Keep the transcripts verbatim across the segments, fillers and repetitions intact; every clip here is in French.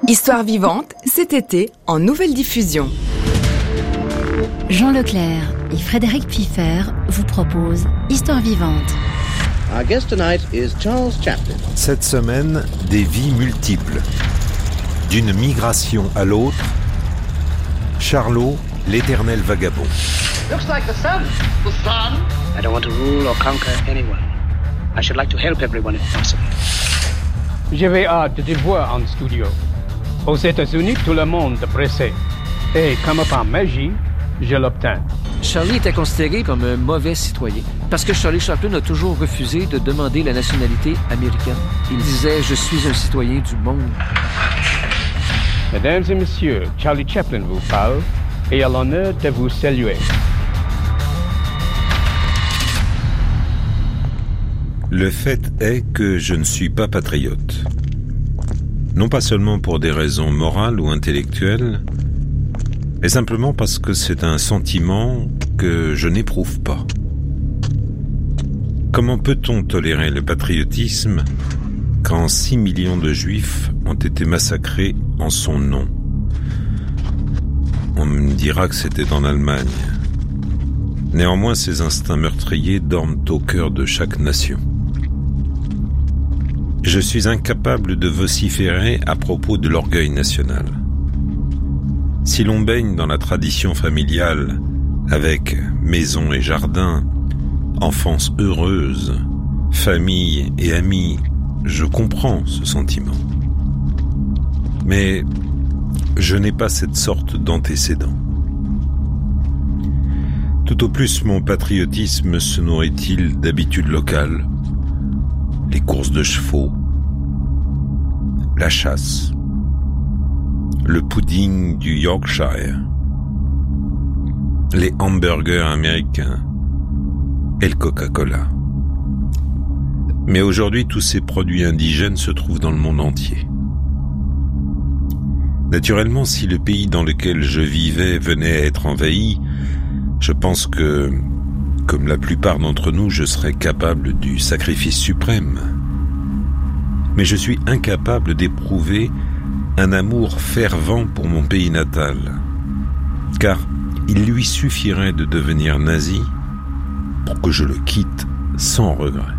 Histoire vivante, cet été, en nouvelle diffusion. Jean Leclerc et Frédéric Piffer vous proposent Histoire vivante. Our guest tonight is Charles Chaplin. Cette semaine, des vies multiples. D'une migration à l'autre, Charlot, l'éternel vagabond. Looks like the sun. The sun? I don't want to rule or conquer anyone. I should like to help everyone if possible. J'avais hâte de te voir en studio. Aux États-Unis, tout le monde est pressé. Et comme par magie, je l'obtiens. Charlie était considéré comme un mauvais citoyen parce que Charlie Chaplin a toujours refusé de demander la nationalité américaine. Il disait « Je suis un citoyen du monde ». Mesdames et messieurs, Charlie Chaplin vous parle et a l'honneur de vous saluer. Le fait est que je ne suis pas patriote. Non pas seulement pour des raisons morales ou intellectuelles, mais simplement parce que c'est un sentiment que je n'éprouve pas. Comment peut-on tolérer le patriotisme quand six millions de Juifs ont été massacrés en son nom? On me dira que c'était en Allemagne. Néanmoins, ces instincts meurtriers dorment au cœur de chaque nation. Je suis incapable de vociférer à propos de l'orgueil national. Si l'on baigne dans la tradition familiale, avec maison et jardin, enfance heureuse, famille et amis, je comprends ce sentiment. Mais je n'ai pas cette sorte d'antécédent. Tout au plus mon patriotisme se nourrit-il d'habitudes locales, les courses de chevaux, la chasse, le pudding du Yorkshire, les hamburgers américains et le Coca-Cola. Mais aujourd'hui, tous ces produits indigènes se trouvent dans le monde entier. Naturellement, si le pays dans lequel je vivais venait à être envahi, je pense que, comme la plupart d'entre nous, je serais capable du sacrifice suprême. Mais je suis incapable d'éprouver un amour fervent pour mon pays natal, car il lui suffirait de devenir nazi pour que je le quitte sans regret.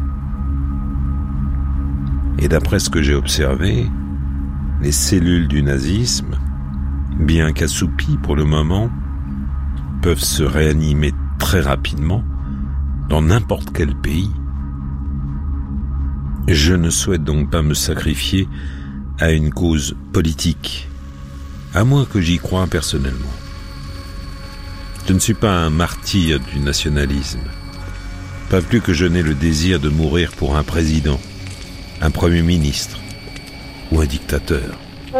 Et d'après ce que j'ai observé, les cellules du nazisme, bien qu'assoupies pour le moment, peuvent se réanimer très rapidement dans n'importe quel pays. Je ne souhaite donc pas me sacrifier à une cause politique, à moins que j'y croie personnellement. Je ne suis pas un martyr du nationalisme, pas plus que je n'ai le désir de mourir pour un président, un premier ministre ou un dictateur.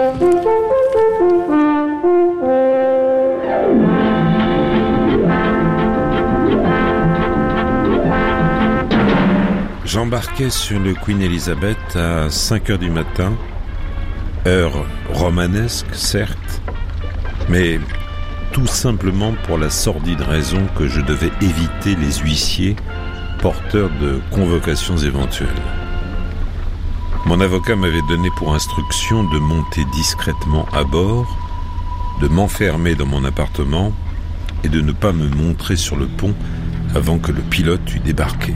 J'embarquais sur le Queen Elizabeth à cinq heures du matin, heure romanesque certes, mais tout simplement pour la sordide raison que je devais éviter les huissiers porteurs de convocations éventuelles. Mon avocat m'avait donné pour instruction de monter discrètement à bord, de m'enfermer dans mon appartement et de ne pas me montrer sur le pont avant que le pilote eût débarqué.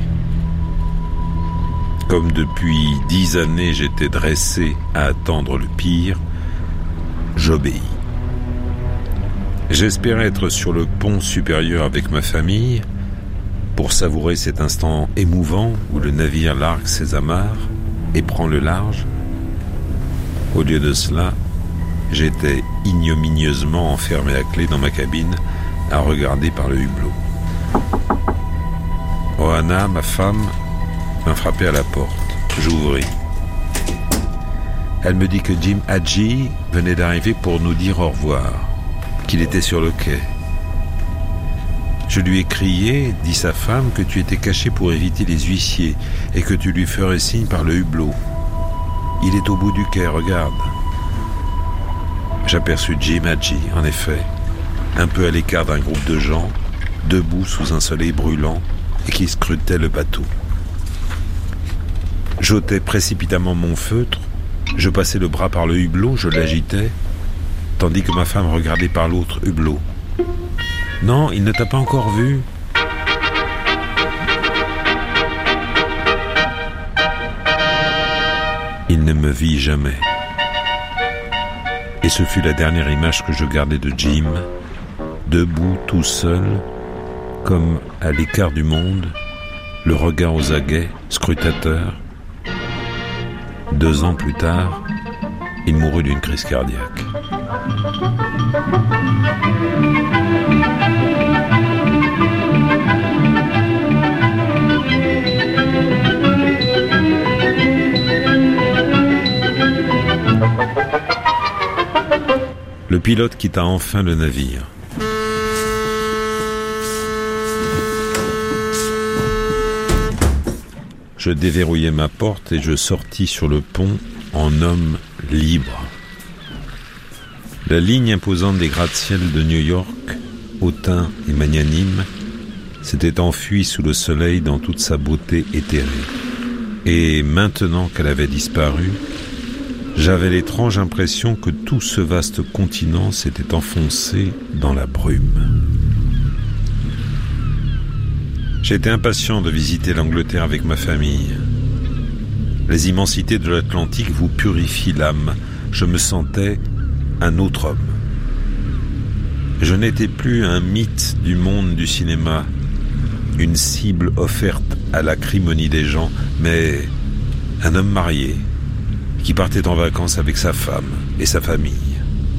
Comme depuis dix années j'étais dressé à attendre le pire, j'obéis. J'espérais être sur le pont supérieur avec ma famille pour savourer cet instant émouvant où le navire largue ses amarres et prend le large. Au lieu de cela, j'étais ignominieusement enfermé à clé dans ma cabine à regarder par le hublot. Oana, ma femme, m'a frappé à la porte. J'ouvris. Elle me dit que Jim Hadji venait d'arriver pour nous dire au revoir, qu'il était sur le quai. Je lui ai crié, dit sa femme, que tu étais caché pour éviter les huissiers et que tu lui ferais signe par le hublot. Il est au bout du quai, regarde. J'aperçus Jim Hadji, en effet, un peu à l'écart d'un groupe de gens, debout sous un soleil brûlant et qui scrutait le bateau. J'ôtai précipitamment mon feutre Je passais le bras par le hublot, je l'agitais, tandis que ma femme regardait par l'autre hublot. « Non, il ne t'a pas encore vu ?» Il ne me vit jamais. Et ce fut la dernière image que je gardais de Jim, debout tout seul, comme à l'écart du monde, le regard aux aguets, scrutateur. Deux ans plus tard, il mourut d'une crise cardiaque. Le pilote quitta enfin le navire. Je déverrouillai ma porte et je sortis sur le pont en homme libre. La ligne imposante des gratte-ciel de New York, hautain et magnanime, s'était enfuie sous le soleil dans toute sa beauté éthérée. Et maintenant qu'elle avait disparu, j'avais l'étrange impression que tout ce vaste continent s'était enfoncé dans la brume. J'étais impatient de visiter l'Angleterre avec ma famille. Les immensités de l'Atlantique vous purifient l'âme. Je me sentais un autre homme. Je n'étais plus un mythe du monde du cinéma, une cible offerte à l'acrimonie des gens, mais un homme marié qui partait en vacances avec sa femme et sa famille.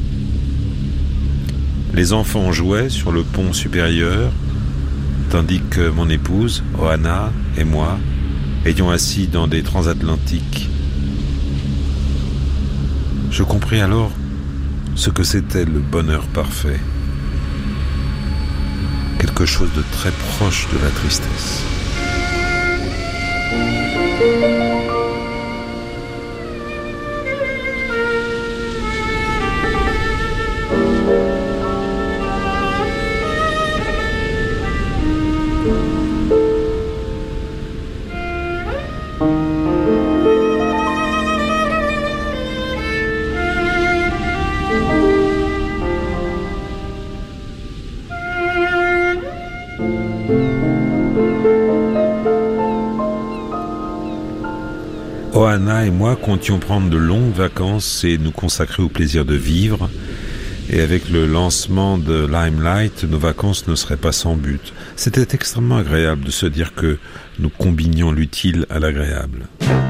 Les enfants jouaient sur le pont supérieur, tandis que mon épouse, Oana, et moi étions assis dans des transatlantiques. Je compris alors ce que c'était le bonheur parfait. Quelque chose de très proche de la tristesse. Oana et moi comptions prendre de longues vacances et nous consacrer au plaisir de vivre. Et avec le lancement de Limelight, nos vacances ne seraient pas sans but. C'était extrêmement agréable de se dire que nous combinions l'utile à l'agréable.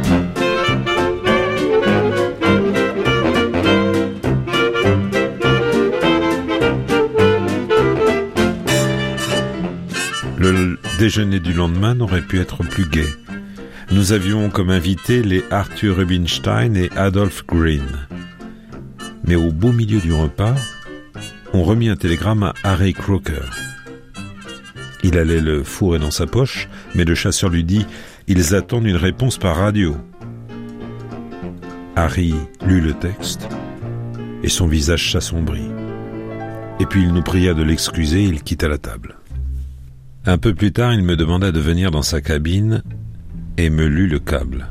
Le déjeuner du lendemain n'aurait pu être plus gai. Nous avions comme invités les Arthur Rubinstein et Adolph Green. Mais au beau milieu du repas, on remit un télégramme à Harry Croker. Il allait le fourrer dans sa poche, mais le chasseur lui dit « Ils attendent une réponse par radio ». Harry lut le texte et son visage s'assombrit. Et puis il nous pria de l'excuser et il quitta la table. Un peu plus tard, il me demanda de venir dans sa cabine et me lut le câble.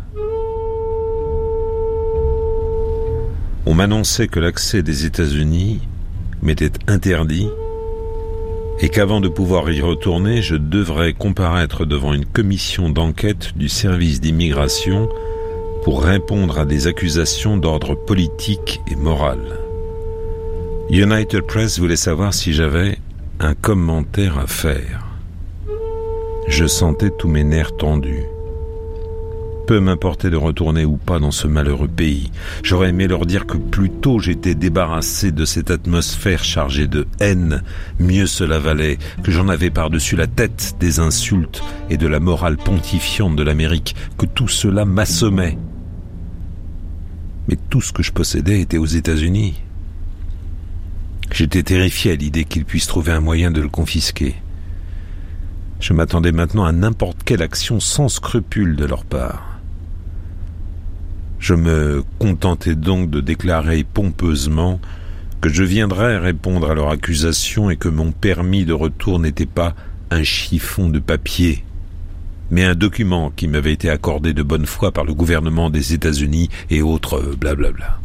On m'annonçait que l'accès des États-Unis m'était interdit et qu'avant de pouvoir y retourner, je devrais comparaître devant une commission d'enquête du service d'immigration pour répondre à des accusations d'ordre politique et moral. United Press voulait savoir si j'avais un commentaire à faire. Je sentais tous mes nerfs tendus. Peu m'importait de retourner ou pas dans ce malheureux pays. J'aurais aimé leur dire que plus tôt j'étais débarrassé de cette atmosphère chargée de haine, mieux cela valait, que j'en avais par-dessus la tête des insultes et de la morale pontifiante de l'Amérique, que tout cela m'assommait. Mais tout ce que je possédais était aux États-Unis. J'étais terrifié à l'idée qu'ils puissent trouver un moyen de le confisquer. Je m'attendais maintenant à n'importe quelle action sans scrupule de leur part. Je me contentais donc de déclarer pompeusement que je viendrais répondre à leur accusation et que mon permis de retour n'était pas un chiffon de papier, mais un document qui m'avait été accordé de bonne foi par le gouvernement des États-Unis et autres blablabla.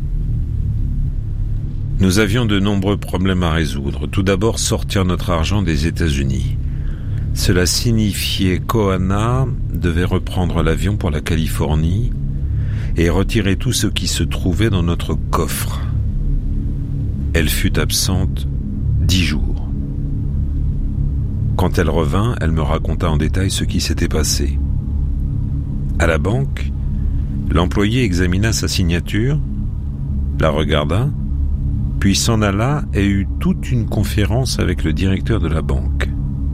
Nous avions de nombreux problèmes à résoudre. Tout d'abord, sortir notre argent des États-Unis. Cela signifiait qu'Ohana devait reprendre l'avion pour la Californie et retirer tout ce qui se trouvait dans notre coffre. Elle fut absente dix jours. Quand elle revint, elle me raconta en détail ce qui s'était passé. À la banque, l'employé examina sa signature, la regarda, puis s'en alla et eut toute une conférence avec le directeur de la banque.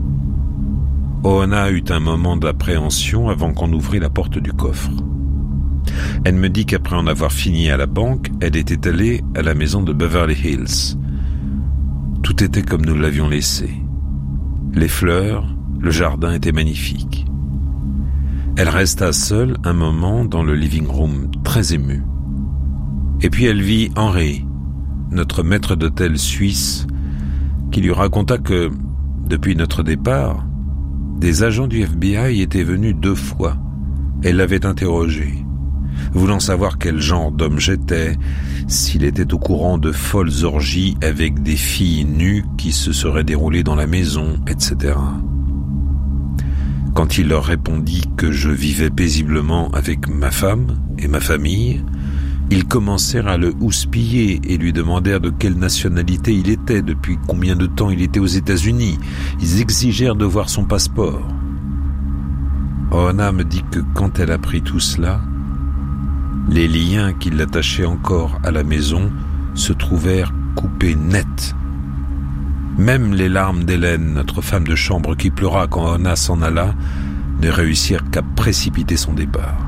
Oana eut un moment d'appréhension avant qu'on ouvrît la porte du coffre. Elle me dit qu'après en avoir fini à la banque, elle était allée à la maison de Beverly Hills. Tout était comme nous l'avions laissé. Les fleurs, le jardin étaient magnifiques. Elle resta seule un moment dans le living room, très émue. Et puis elle vit Henry, notre maître d'hôtel suisse, qui lui raconta que, depuis notre départ, des agents du F B I étaient venus deux fois et l'avaient interrogé, voulant savoir quel genre d'homme j'étais, s'il était au courant de folles orgies avec des filles nues qui se seraient déroulées dans la maison, et cetera. Quand il leur répondit que je vivais paisiblement avec ma femme et ma famille, ils commencèrent à le houspiller et lui demandèrent de quelle nationalité il était, depuis combien de temps il était aux États-Unis. Ils exigèrent de voir son passeport. Oana me dit que quand elle apprit tout cela, les liens qui l'attachaient encore à la maison se trouvèrent coupés net. Même les larmes d'Hélène, notre femme de chambre qui pleura quand Oana s'en alla, ne réussirent qu'à précipiter son départ.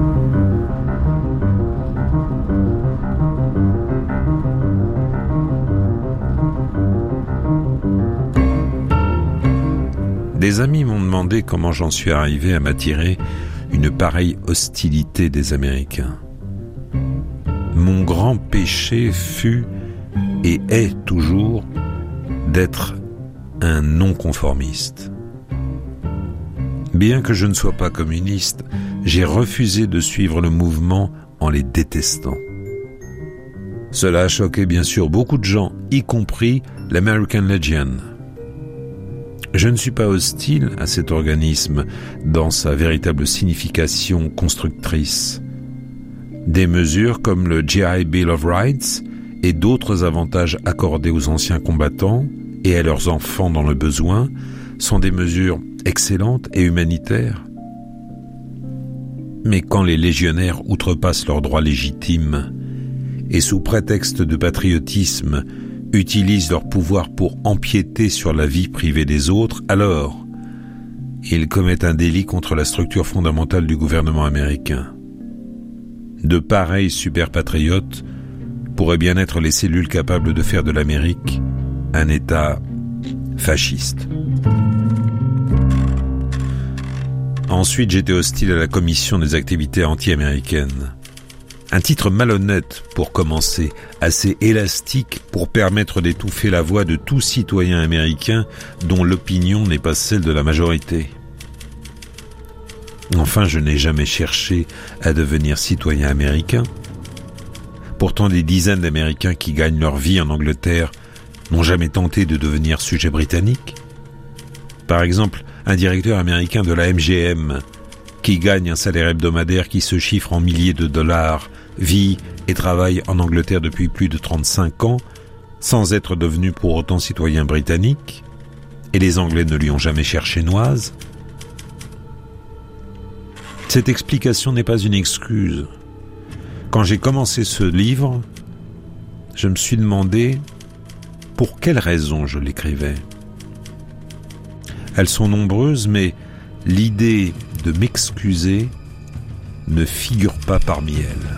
Des amis m'ont demandé comment j'en suis arrivé à m'attirer une pareille hostilité des Américains. Mon grand péché fut et est toujours d'être un non-conformiste. Bien que je ne sois pas communiste, j'ai refusé de suivre le mouvement en les détestant. Cela a choqué bien sûr beaucoup de gens, y compris l'American Legion. Je ne suis pas hostile à cet organisme dans sa véritable signification constructrice. Des mesures comme le G I Bill of Rights et d'autres avantages accordés aux anciens combattants et à leurs enfants dans le besoin sont des mesures excellentes et humanitaires. Mais quand les légionnaires outrepassent leurs droits légitimes et sous prétexte de patriotisme utilisent leur pouvoir pour empiéter sur la vie privée des autres, alors ils commettent un délit contre la structure fondamentale du gouvernement américain. De pareils superpatriotes pourraient bien être les cellules capables de faire de l'Amérique un État fasciste. Ensuite, j'étais hostile à la commission des activités anti-américaines. Un titre malhonnête pour commencer, assez élastique pour permettre d'étouffer la voix de tout citoyen américain dont l'opinion n'est pas celle de la majorité. Enfin, je n'ai jamais cherché à devenir citoyen américain. Pourtant, des dizaines d'Américains qui gagnent leur vie en Angleterre n'ont jamais tenté de devenir sujet britannique. Par exemple, un directeur américain de la M G M qui gagne un salaire hebdomadaire qui se chiffre en milliers de dollars, vit et travaille en Angleterre depuis plus de trente-cinq ans, sans être devenu pour autant citoyen britannique, et les Anglais ne lui ont jamais cherché noise. Cette explication n'est pas une excuse. Quand j'ai commencé ce livre, je me suis demandé pour quelles raisons je l'écrivais. Elles sont nombreuses, mais l'idée de m'excuser ne figure pas parmi elles.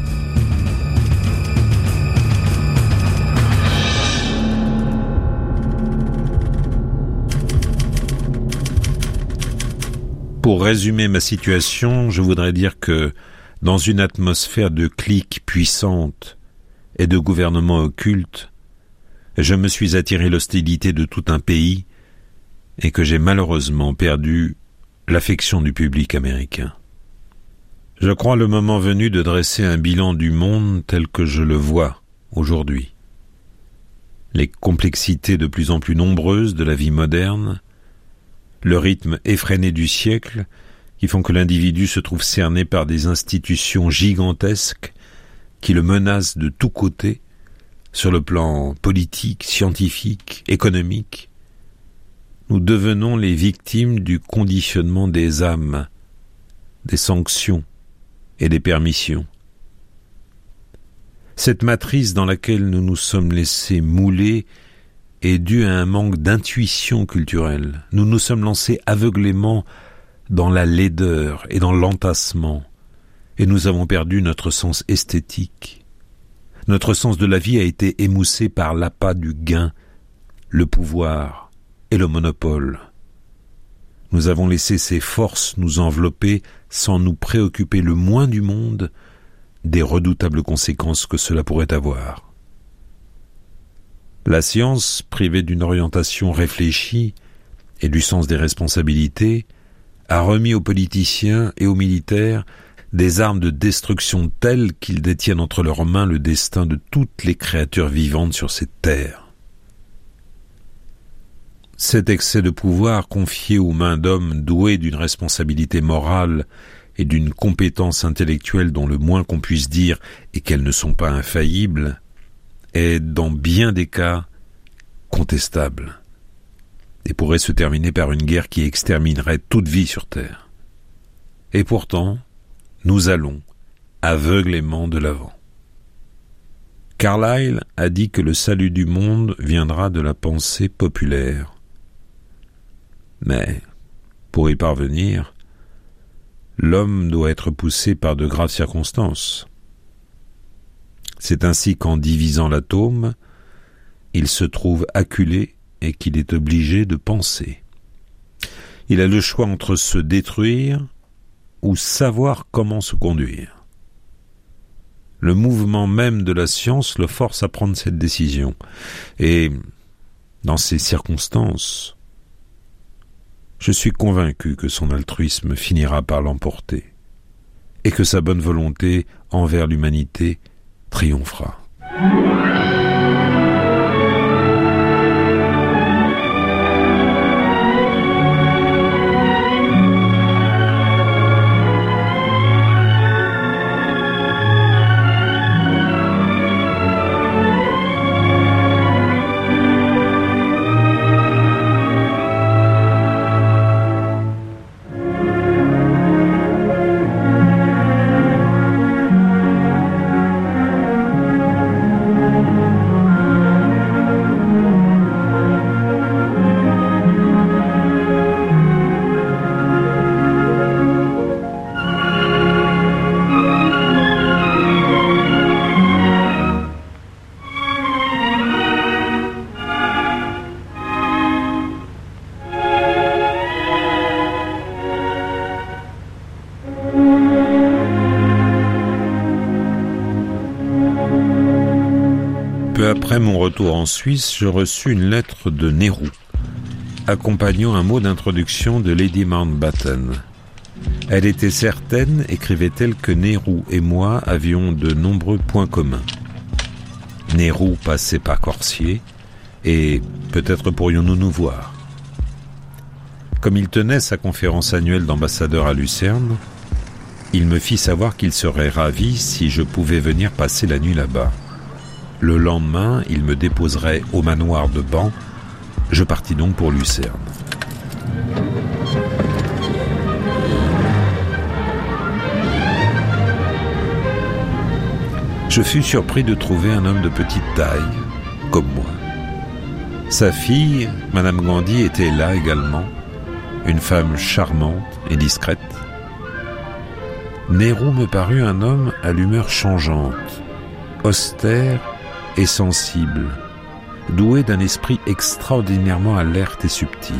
Pour résumer ma situation, je voudrais dire que, dans une atmosphère de cliques puissantes et de gouvernements occultes, je me suis attiré l'hostilité de tout un pays et que j'ai malheureusement perdu l'affection du public américain. Je crois le moment venu de dresser un bilan du monde tel que je le vois aujourd'hui. Les complexités de plus en plus nombreuses de la vie moderne, le rythme effréné du siècle qui font que l'individu se trouve cerné par des institutions gigantesques qui le menacent de tous côtés, sur le plan politique, scientifique, économique. Nous devenons les victimes du conditionnement des âmes, des sanctions et des permissions. Cette matrice dans laquelle nous nous sommes laissés mouler est due à un manque d'intuition culturelle. Nous nous sommes lancés aveuglément dans la laideur et dans l'entassement, et nous avons perdu notre sens esthétique. Notre sens de la vie a été émoussé par l'appât du gain, le pouvoir et le monopole. Nous avons laissé ces forces nous envelopper sans nous préoccuper le moins du monde des redoutables conséquences que cela pourrait avoir. La science, privée d'une orientation réfléchie et du sens des responsabilités, a remis aux politiciens et aux militaires des armes de destruction telles qu'ils détiennent entre leurs mains le destin de toutes les créatures vivantes sur cette terre. Cet excès de pouvoir confié aux mains d'hommes doués d'une responsabilité morale et d'une compétence intellectuelle dont le moins qu'on puisse dire est qu'elles ne sont pas infaillibles, est dans bien des cas contestable et pourrait se terminer par une guerre qui exterminerait toute vie sur Terre. Et pourtant, nous allons aveuglément de l'avant. Carlyle a dit que le salut du monde viendra de la pensée populaire. Mais, pour y parvenir, l'homme doit être poussé par de graves circonstances. C'est ainsi qu'en divisant l'atome, il se trouve acculé et qu'il est obligé de penser. Il a le choix entre se détruire ou savoir comment se conduire. Le mouvement même de la science le force à prendre cette décision. Et, dans ces circonstances, je suis convaincu que son altruisme finira par l'emporter et que sa bonne volonté envers l'humanité triomphera. Peu après mon retour en Suisse, je reçus une lettre de Nehru, accompagnant un mot d'introduction de Lady Mountbatten. Elle était certaine, écrivait-elle, que Nehru et moi avions de nombreux points communs. Nehru passait par Corsier, et peut-être pourrions-nous nous voir. Comme il tenait sa conférence annuelle d'ambassadeur à Lucerne, il me fit savoir qu'il serait ravi si je pouvais venir passer la nuit là-bas. Le lendemain, il me déposerait au manoir de Ban. Je partis donc pour Lucerne. Je fus surpris de trouver un homme de petite taille, comme moi. Sa fille, Madame Gandhi, était là également, une femme charmante et discrète. Nehru me parut un homme à l'humeur changeante, austère et sensible, doué d'un esprit extraordinairement alerte et subtil.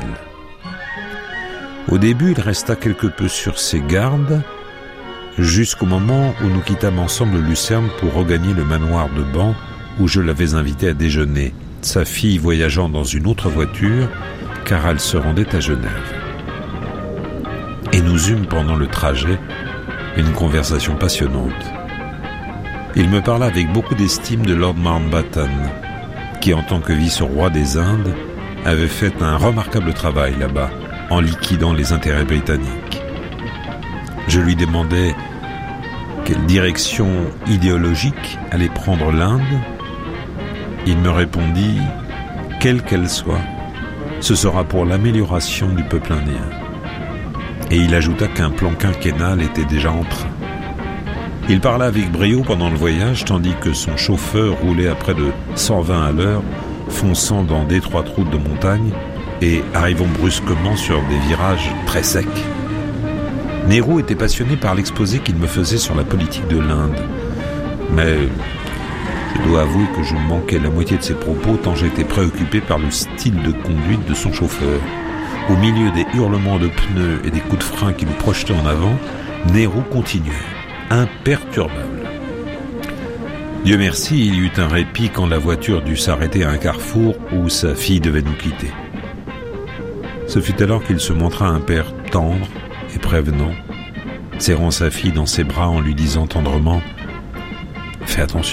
Au début, il resta quelque peu sur ses gardes, jusqu'au moment où nous quittâmes ensemble Lucerne pour regagner le manoir de Ban, où je l'avais invité à déjeuner, sa fille voyageant dans une autre voiture, car elle se rendait à Genève. et nous eûmes pendant le trajet une conversation passionnante. Il me parla avec beaucoup d'estime de Lord Mountbatten, qui en tant que vice-roi des Indes avait fait un remarquable travail là-bas en liquidant les intérêts britanniques. Je lui demandais quelle direction idéologique allait prendre l'Inde. Il me répondit, quelle qu'elle soit, ce sera pour l'amélioration du peuple indien. Et il ajouta qu'un plan quinquennal était déjà en train. Il parla avec brio pendant le voyage, tandis que son chauffeur roulait à près de cent vingt à l'heure, fonçant dans d'étroites routes de montagne et arrivant brusquement sur des virages très secs. Nehru était passionné par l'exposé qu'il me faisait sur la politique de l'Inde. Mais je dois avouer que je manquais la moitié de ses propos tant j'étais préoccupé par le style de conduite de son chauffeur. Au milieu des hurlements de pneus et des coups de frein qui nous projetaient en avant, Nehru continuait, imperturbable. Dieu merci, il y eut un répit quand la voiture dut s'arrêter à un carrefour où sa fille devait nous quitter. Ce fut alors qu'il se montra un père tendre et prévenant, serrant sa fille dans ses bras en lui disant tendrement « Fais attention ».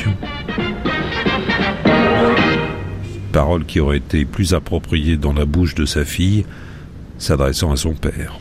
Parole qui aurait été plus appropriée dans la bouche de sa fille, s'adressant à son père.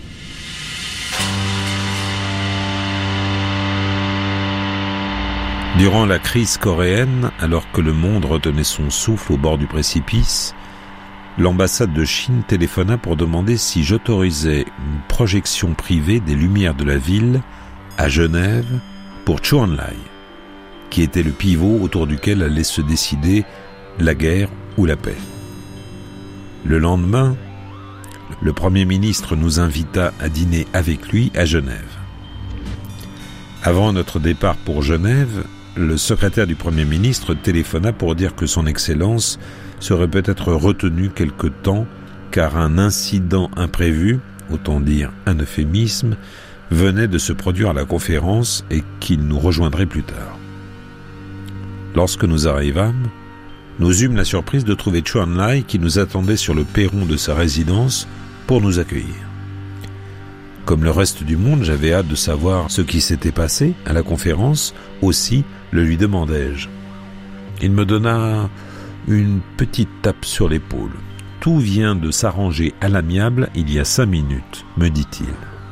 Durant la crise coréenne, alors que le monde retenait son souffle au bord du précipice, l'ambassade de Chine téléphona pour demander si j'autorisais une projection privée des lumières de la ville à Genève pour Chou En-lai, qui était le pivot autour duquel allait se décider la guerre ou la paix. Le lendemain, le Premier ministre nous invita à dîner avec lui à Genève. Avant notre départ pour Genève, le secrétaire du Premier ministre téléphona pour dire que son Excellence serait peut-être retenu quelque temps car un incident imprévu, autant dire un euphémisme, venait de se produire à la conférence et qu'il nous rejoindrait plus tard. Lorsque nous arrivâmes, nous eûmes la surprise de trouver Chou En-lai qui nous attendait sur le perron de sa résidence pour nous accueillir. Comme le reste du monde, j'avais hâte de savoir ce qui s'était passé à la conférence, aussi le lui demandai-je. Il me donna une petite tape sur l'épaule. « Tout vient de s'arranger à l'amiable il y a cinq minutes, me dit-il. »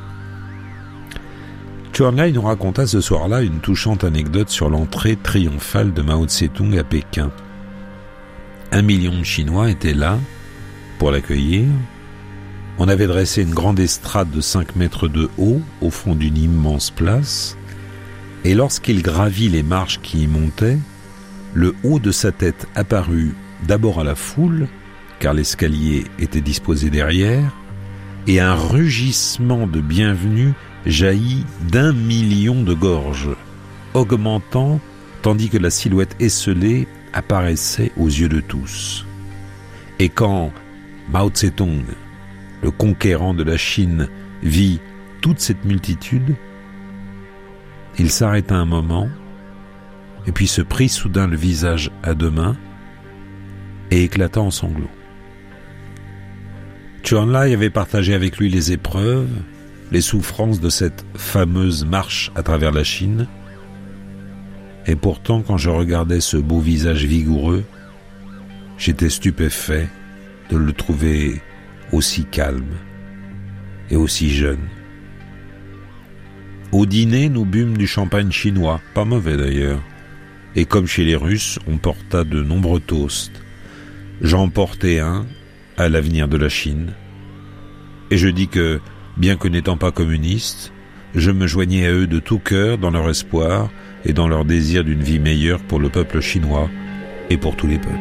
Chou En-lai nous raconta ce soir-là une touchante anecdote sur l'entrée triomphale de Mao Tse-tung à Pékin. Un million de Chinois étaient là pour l'accueillir. On avait dressé une grande estrade de cinq mètres de haut au fond d'une immense place, et lorsqu'il gravit les marches qui y montaient, le haut de sa tête apparut d'abord à la foule, car l'escalier était disposé derrière, et un rugissement de bienvenue jaillit d'un million de gorges, augmentant tandis que la silhouette esselée apparaissait aux yeux de tous. Et quand Mao Tse-tung, le conquérant de la Chine, vit toute cette multitude, il s'arrêta un moment, et puis se prit soudain le visage à deux mains et éclata en sanglots. Chou En-lai avait partagé avec lui les épreuves, les souffrances de cette fameuse marche à travers la Chine, et pourtant quand je regardais ce beau visage vigoureux, j'étais stupéfait de le trouver aussi calme et aussi jeune. Au dîner, nous bûmes du champagne chinois, pas mauvais d'ailleurs, et comme chez les Russes, on porta de nombreux toasts. J'en portai un à l'avenir de la Chine, et je dis que, bien que n'étant pas communiste, je me joignais à eux de tout cœur dans leur espoir et dans leur désir d'une vie meilleure pour le peuple chinois et pour tous les peuples.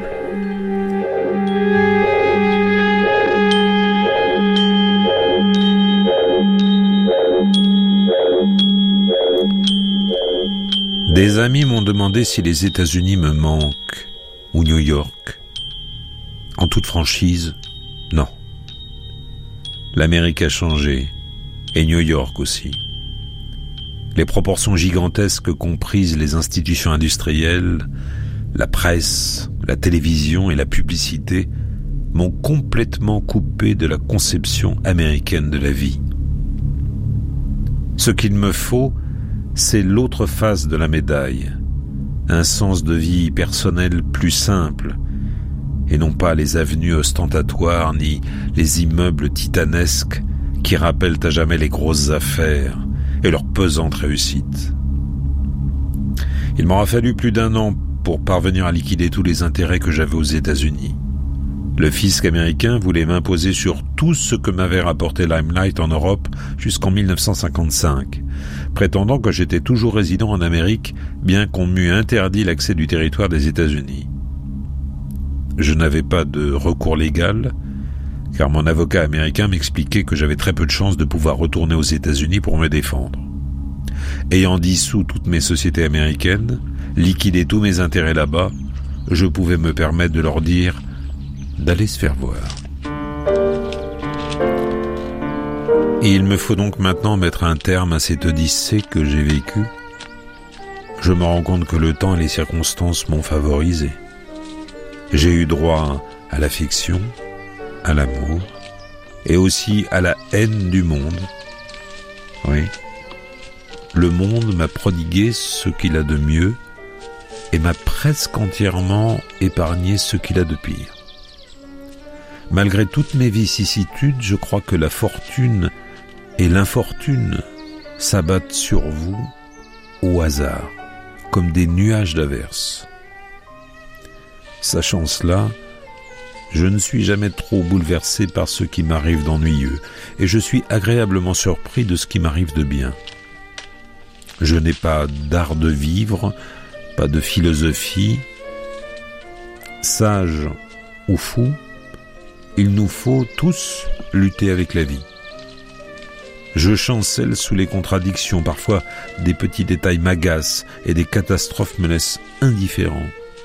Des amis m'ont demandé si les États-Unis me manquent, ou New York. En toute franchise, non. L'Amérique a changé, et New York aussi. Les proportions gigantesques qu'ont prises les institutions industrielles, la presse, la télévision et la publicité m'ont complètement coupé de la conception américaine de la vie. Ce qu'il me faut, c'est l'autre face de la médaille. Un sens de vie personnel plus simple, et non pas les avenues ostentatoires ni les immeubles titanesques qui rappellent à jamais les grosses affaires et leur pesante réussite. Il m'aura fallu plus d'un an pour parvenir à liquider tous les intérêts que j'avais aux États-Unis. Le fisc américain voulait m'imposer sur tout ce que m'avait rapporté Limelight en Europe jusqu'en mille neuf cent cinquante-cinq, prétendant que j'étais toujours résident en Amérique, bien qu'on m'eût interdit l'accès du territoire des États-Unis. Je n'avais pas de recours légal, car mon avocat américain m'expliquait que j'avais très peu de chances de pouvoir retourner aux États-Unis pour me défendre. Ayant dissous toutes mes sociétés américaines, liquidé tous mes intérêts là-bas, je pouvais me permettre de leur dire d'aller se faire voir. Et il me faut donc maintenant mettre un terme à cette odyssée que j'ai vécue. Je me rends compte que le temps et les circonstances m'ont favorisé. J'ai eu droit à l'affection, à l'amour, et aussi à la haine du monde. Oui. Le monde m'a prodigué ce qu'il a de mieux et m'a presque entièrement épargné ce qu'il a de pire. Malgré toutes mes vicissitudes, je crois que la fortune et l'infortune s'abattent sur vous au hasard, comme des nuages d'averse. Sachant cela, je ne suis jamais trop bouleversé par ce qui m'arrive d'ennuyeux, et je suis agréablement surpris de ce qui m'arrive de bien. Je n'ai pas d'art de vivre, pas de philosophie. Sage ou fou, il nous faut tous lutter avec la vie. Je chancelle sous les contradictions, parfois des petits détails m'agacent et des catastrophes me laissent indifférent.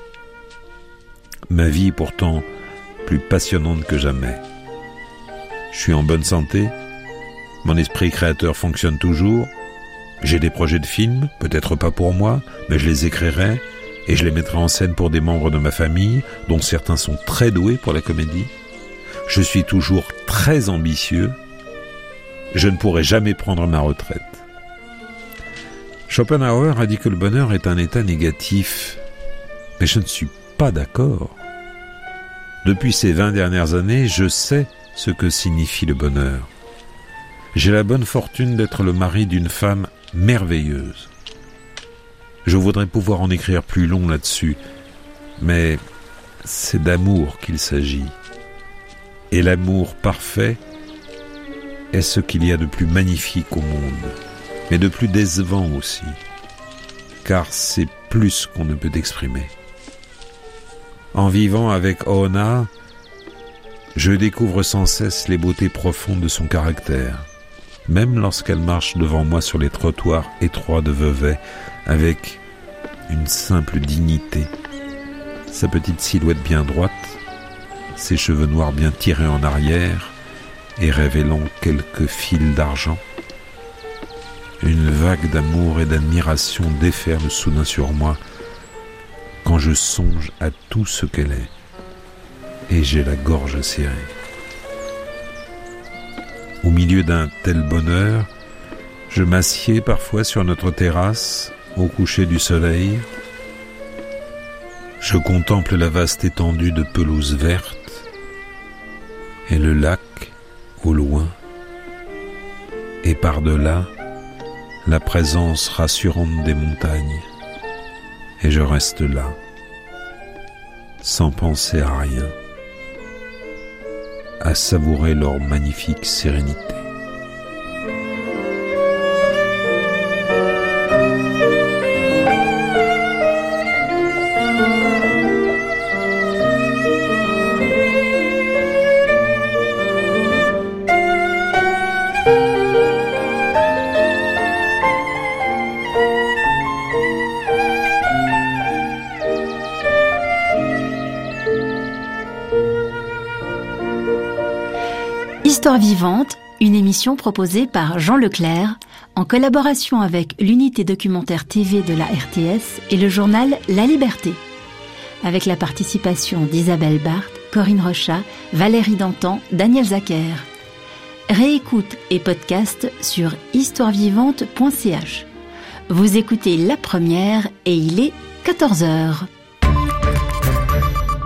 Ma vie est pourtant plus passionnante que jamais. Je suis en bonne santé, mon esprit créateur fonctionne toujours, j'ai des projets de films, peut-être pas pour moi, mais je les écrirai et je les mettrai en scène pour des membres de ma famille, dont certains sont très doués pour la comédie. Je suis toujours très ambitieux. Je ne pourrai jamais prendre ma retraite. Schopenhauer a dit que le bonheur est un état négatif, mais je ne suis pas d'accord. Depuis ces vingt dernières années, je sais ce que signifie le bonheur. J'ai la bonne fortune d'être le mari d'une femme merveilleuse. Je voudrais pouvoir en écrire plus long là-dessus, mais c'est d'amour qu'il s'agit. Et l'amour parfait est ce qu'il y a de plus magnifique au monde, mais de plus décevant aussi, car c'est plus qu'on ne peut exprimer. En vivant avec Oona, je découvre sans cesse les beautés profondes de son caractère, même lorsqu'elle marche devant moi sur les trottoirs étroits de Vevey, avec une simple dignité, sa petite silhouette bien droite, ses cheveux noirs bien tirés en arrière et révélant quelques fils d'argent. Une vague d'amour et d'admiration déferle soudain sur moi quand je songe à tout ce qu'elle est, et j'ai la gorge serrée. Au milieu d'un tel bonheur, je m'assieds parfois sur notre terrasse au coucher du soleil. Je contemple la vaste étendue de pelouse verte et le lac au loin, et par-delà, la présence rassurante des montagnes. Et je reste là, sans penser à rien, à savourer leur magnifique sérénité. Histoire vivante, une émission proposée par Jean Leclerc en collaboration avec l'unité documentaire T V de la R T S et le journal La Liberté, avec la participation d'Isabelle Barthes, Corinne Rochat, Valérie Dantan, Daniel Zacher. Réécoute et podcast sur histoire vivante point c h. Vous écoutez La Première et il est quatorze heures.